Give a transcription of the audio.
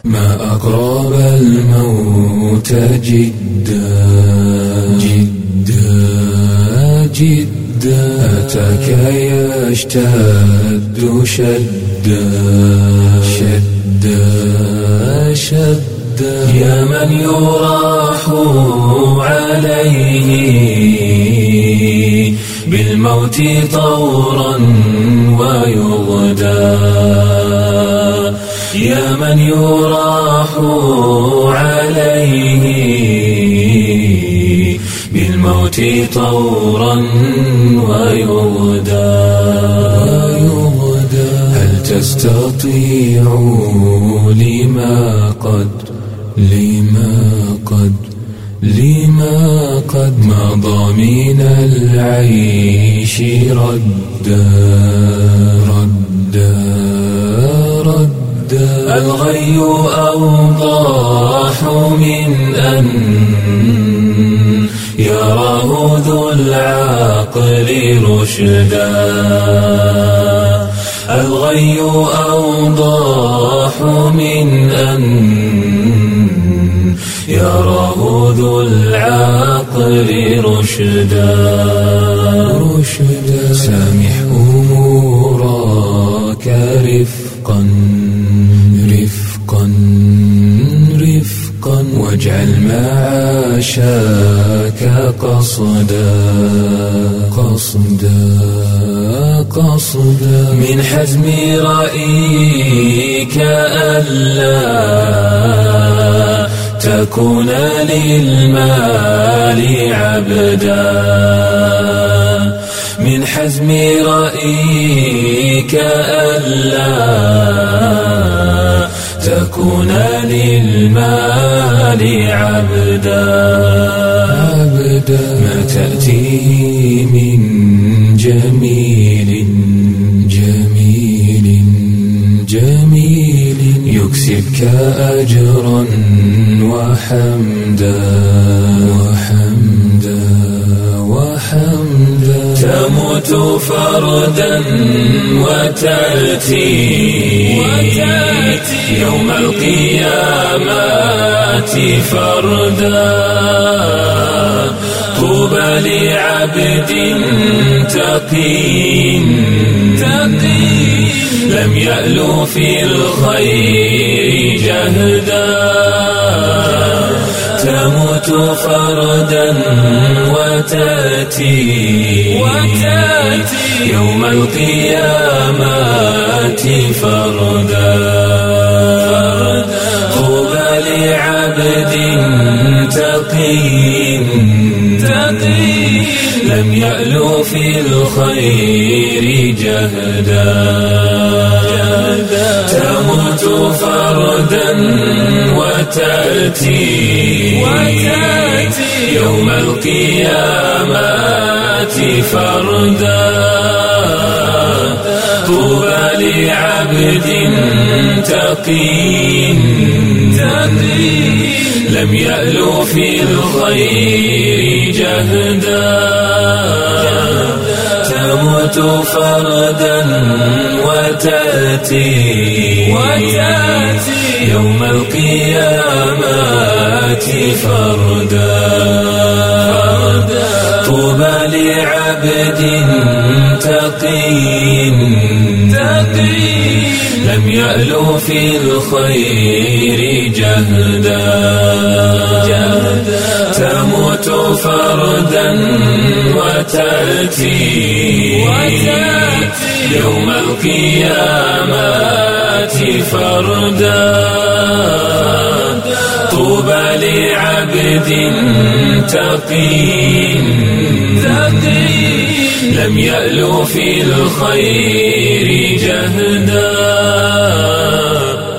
ما أقرب الموت جدا جدا جدا، أتاك يشتد شدا شدا شدا، يا من يراح عليه بالموت طورا ويغدى، يا من يراح عليه بالموت طورا ويغدى. هل تستطيع لما قد مضى من العيش ردا الغي أوضاح من أن يراه ذو العقل رشدا، الغي أوضاح من أن يراه ذو العقل رشدا. سامح أمورك رفقا واجعل معاشاك قصدا من حزم رأيك ألا تكون للمال عبدا، من حزم رأيك ألا تكون للمال عبدا. ما تأتي من جميل يكسبك أجرا وحمدا تموت فردا وتأتي يوم القيامة فردا. طوبى لعبد تقي لم يألو في الخير جهدا، تموت فردا وتأتي يوم القيامة فردا. طوبى لعبد تقي لم يألو في الخير جهدا، تموت فردا وتأتي يوم القيامة فردا. طوبى لعبد تقي لم يألو في الخير جهدا، تموت فردا وتأتي يوم القيامة فردا. طوبى لعبد تقي لم يألو في الخير جهدا، تموت فردا وتأتي يوم القيامة فردا. طوبى لعبد تقي لم يألو في الخير جهدا.